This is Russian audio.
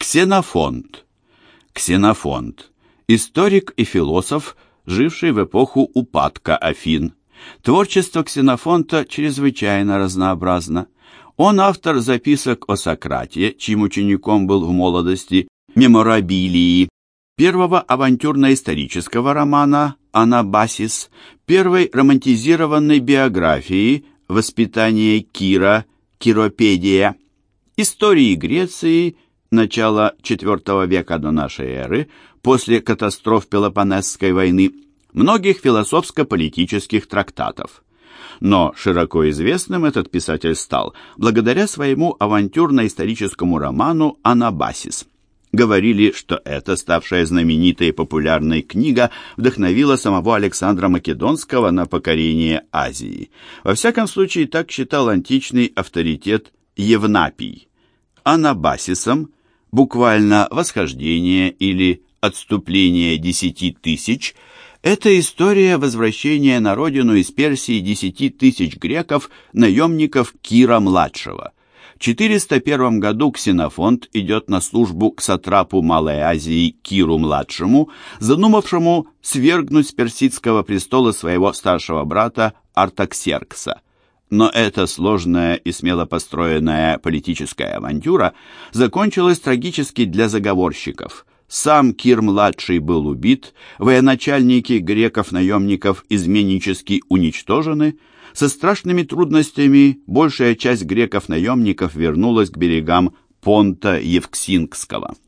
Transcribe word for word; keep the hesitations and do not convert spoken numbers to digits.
Ксенофонт. Ксенофонт – историк и философ, живший в эпоху упадка Афин. Творчество Ксенофонта чрезвычайно разнообразно. Он автор записок о Сократе, чьим учеником был в молодости, «Меморабилии», первого авантюрно-исторического романа «Анабасис», первой романтизированной биографии «Воспитание Кира», «Киропедия», истории Греции, начала четвёртого века до нашей эры, после катастроф Пелопоннесской войны, многих философско-политических трактатов. Но широко известным этот писатель стал благодаря своему авантюрно-историческому роману «Анабасис». Говорили, что эта, ставшая знаменитой и популярной книга, вдохновила самого Александра Македонского на покорение Азии. Во всяком случае, так считал античный авторитет Евнапий. Анабасисом, буквально «восхождение» или «отступление десяти тысяч», это история возвращения на родину из Персии десяти тысяч греков, наемников Кира-младшего. В четыреста первом году Ксенофонт идет на службу к сатрапу Малой Азии Киру-младшему, задумавшему свергнуть с персидского престола своего старшего брата Артаксеркса. Но эта сложная и смело построенная политическая авантюра закончилась трагически для заговорщиков. Сам Кир-младший был убит, военачальники греков-наемников изменнически уничтожены. Со страшными трудностями большая часть греков-наемников вернулась к берегам Понта Евксинского.